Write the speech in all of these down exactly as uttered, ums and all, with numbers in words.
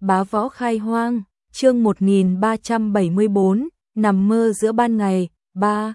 Bá Võ Khai Hoang, chương một nghìn ba trăm bảy mươi bốn, nằm mơ giữa ban ngày, ba.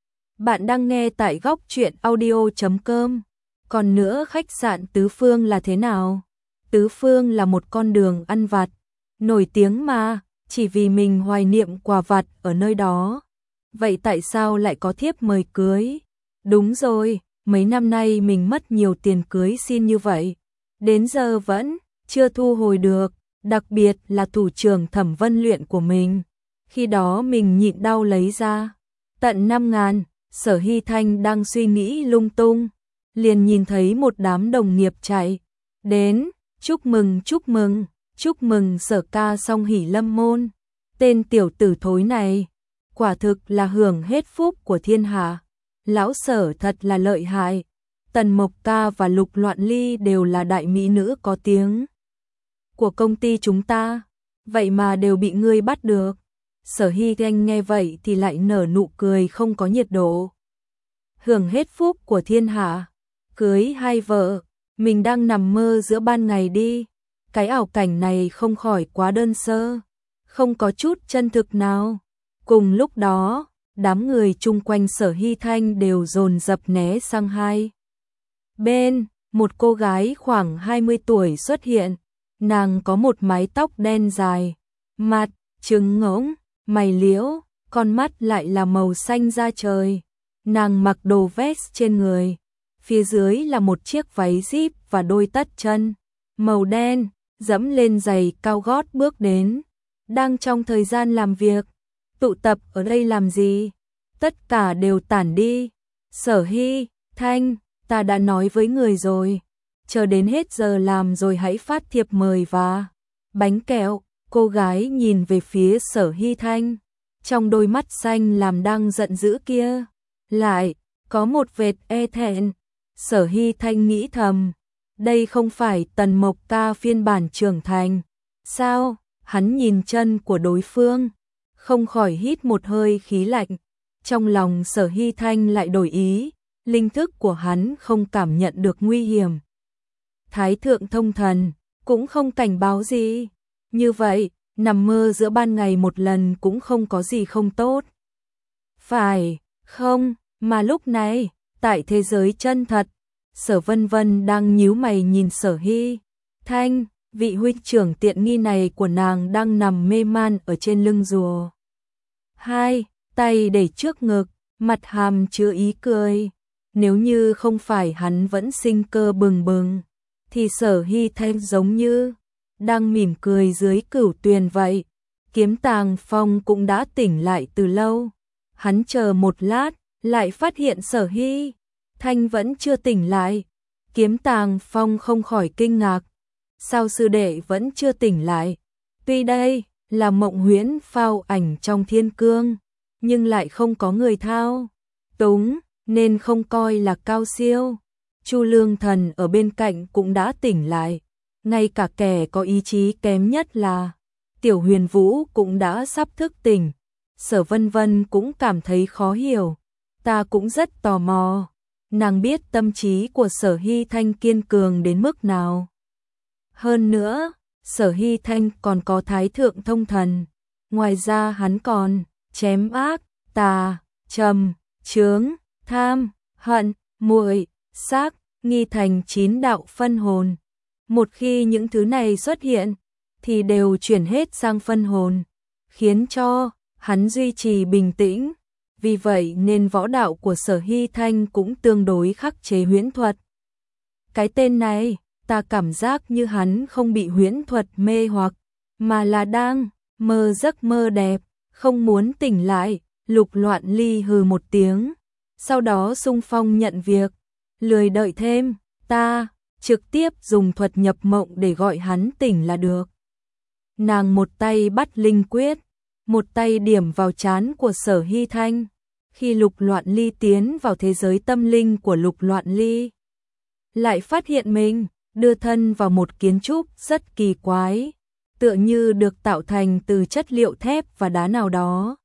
Bạn đang nghe tại góc truyện audio chấm com. Còn nữa, khách sạn Tứ Phương là thế nào? Tứ Phương là một con đường ăn vặt, nổi tiếng mà, chỉ vì mình hoài niệm quà vặt ở nơi đó. Vậy tại sao lại có thiếp mời cưới? Đúng rồi, mấy năm nay mình mất nhiều tiền cưới xin như vậy. Đến giờ vẫn chưa thu hồi được, đặc biệt là thủ trưởng Thẩm Vân Luyện của mình. Khi đó mình nhịn đau lấy ra tận năm ngàn, Sở Hy Thanh đang suy nghĩ lung tung, liền nhìn thấy một đám đồng nghiệp chạy đến, chúc mừng chúc mừng, chúc mừng Sở ca song hỷ lâm môn. Tên tiểu tử thối này, quả thực là hưởng hết phúc của thiên hạ. Lão Sở thật là lợi hại. Tần Mộc ca và Lục Loạn Ly đều là đại mỹ nữ có tiếng của công ty chúng ta, vậy mà đều bị ngươi bắt được. Sở Hy Thanh nghe vậy thì lại nở nụ cười không có nhiệt độ. Hưởng hết phúc của thiên hạ, cưới hai vợ, mình đang nằm mơ giữa ban ngày đi. Cái ảo cảnh này không khỏi quá đơn sơ, không có chút chân thực nào. Cùng lúc đó, đám người chung quanh Sở Hy Thanh đều dồn dập né sang hai bên. Một cô gái khoảng hai mươi tuổi xuất hiện, nàng có một mái tóc đen dài, mặt trứng ngỗng, mày liễu, con mắt lại là màu xanh da trời. Nàng mặc đồ vest trên người, phía dưới là một chiếc váy zip và đôi tất chân màu đen, dẫm lên giày cao gót bước đến. Đang trong thời gian làm việc, tụ tập ở đây làm gì? Tất cả đều tản đi. Sở Hy Thanh, ta đã nói với người rồi, chờ đến hết giờ làm rồi hãy phát thiệp mời và bánh kẹo. Cô gái nhìn về phía Sở Hy Thanh, trong đôi mắt xanh làm đang giận dữ kia lại có một vệt e thẹn. Sở Hy Thanh nghĩ thầm, đây không phải Tần Mộc ca phiên bản trưởng thành sao? Hắn nhìn chân của đối phương, không khỏi hít một hơi khí lạnh. Trong lòng Sở Hy Thanh lại đổi ý, linh thức của hắn không cảm nhận được nguy hiểm. Thái thượng thông thần cũng không cảnh báo gì. Như vậy, nằm mơ giữa ban ngày một lần cũng không có gì không tốt. Phải không? Mà lúc này, tại thế giới chân thật, Sở Vân Vân đang nhíu mày nhìn Sở Hy Thanh, vị huynh trưởng tiện nghi này của nàng đang nằm mê man ở trên lưng rùa. Hai tay để trước ngực, mặt hàm chứa ý cười. Nếu như không phải hắn vẫn sinh cơ bừng bừng, thì Sở Hy Thanh giống như đang mỉm cười dưới cửu tuyền vậy. Kiếm Tàng Phong cũng đã tỉnh lại từ lâu. Hắn chờ một lát, lại phát hiện Sở Hy Thanh vẫn chưa tỉnh lại. Kiếm Tàng Phong không khỏi kinh ngạc. Sao sư đệ vẫn chưa tỉnh lại? Tuy đây là mộng huyễn phao ảnh trong thiên cương, nhưng lại không có người thao túng, nên không coi là cao siêu. Chu Lương Thần ở bên cạnh cũng đã tỉnh lại. Ngay cả kẻ có ý chí kém nhất là Tiểu Huyền Vũ cũng đã sắp thức tỉnh. Sở Vân Vân cũng cảm thấy khó hiểu. Ta cũng rất tò mò, nàng biết tâm trí của Sở Hy Thanh kiên cường đến mức nào. Hơn nữa, Sở Hy Thanh còn có Thái thượng thông thần. Ngoài ra hắn còn chém ác, tà, trầm, chướng, tham, hận, muội, xác, nghi thành chín đạo phân hồn. Một khi những thứ này xuất hiện, thì đều chuyển hết sang phân hồn, khiến cho hắn duy trì bình tĩnh. Vì vậy nên võ đạo của Sở Hy Thanh cũng tương đối khắc chế huyễn thuật. Cái tên này, ta cảm giác như hắn không bị huyễn thuật mê hoặc, mà là đang mơ giấc mơ đẹp, không muốn tỉnh lại. Lục Loạn Ly hừ một tiếng, sau đó xung phong nhận việc, lười đợi thêm, ta trực tiếp dùng thuật nhập mộng để gọi hắn tỉnh là được. Nàng một tay bắt linh quyết, một tay điểm vào trán của Sở Hy Thanh. Khi Lục Loạn Ly tiến vào thế giới tâm linh của Lục Loạn Ly, lại phát hiện mình đưa thân vào một kiến trúc rất kỳ quái, tựa như được tạo thành từ chất liệu thép và đá nào đó.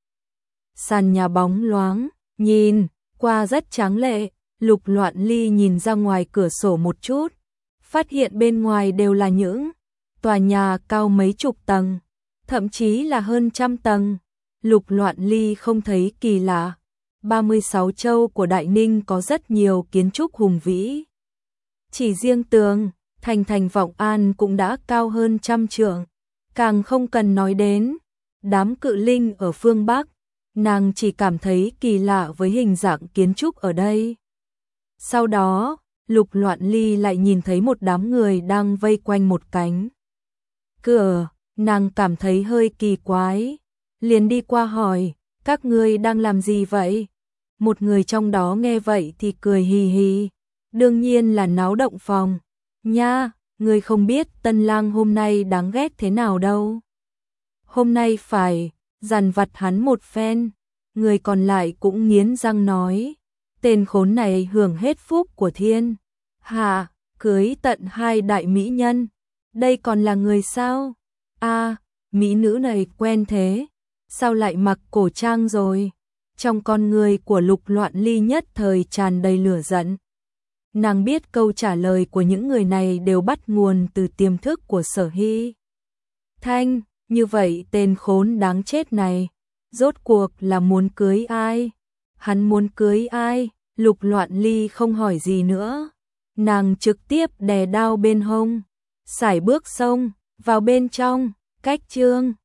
Sàn nhà bóng loáng, nhìn qua rất tráng lệ. Lục Loạn Ly nhìn ra ngoài cửa sổ một chút, phát hiện bên ngoài đều là những tòa nhà cao mấy chục tầng, thậm chí là hơn trăm tầng. Lục Loạn Ly không thấy kỳ lạ. ba mươi sáu châu của Đại Ninh có rất nhiều kiến trúc hùng vĩ. Chỉ riêng tường, thành thành Vọng An cũng đã cao hơn trăm trượng. Càng không cần nói đến đám cự linh ở phương Bắc, nàng chỉ cảm thấy kỳ lạ với hình dạng kiến trúc ở đây. Sau đó, Lục Loạn Ly lại nhìn thấy một đám người đang vây quanh một cánh cửa, nàng cảm thấy hơi kỳ quái, liền đi qua hỏi, các ngươi đang làm gì vậy? Một người trong đó nghe vậy thì cười hì hì, đương nhiên là náo động phòng. Nha, ngươi không biết Tân Lang hôm nay đáng ghét thế nào đâu. Hôm nay phải dằn vặt hắn một phen. Người còn lại cũng nghiến răng nói, tên khốn này hưởng hết phúc của thiên hạ, cưới tận hai đại mỹ nhân, đây còn là người sao? A, mỹ nữ này quen thế, sao lại mặc cổ trang rồi? Trong con người của Lục Loạn Ly nhất thời tràn đầy lửa giận. Nàng biết câu trả lời của những người này đều bắt nguồn từ tiềm thức của Sở Hy Thanh, như vậy tên khốn đáng chết này, rốt cuộc là muốn cưới ai? Hắn muốn cưới ai? Lục Loạn Ly không hỏi gì nữa. Nàng trực tiếp đè đao bên hông, sải bước xông vào bên trong, cách chương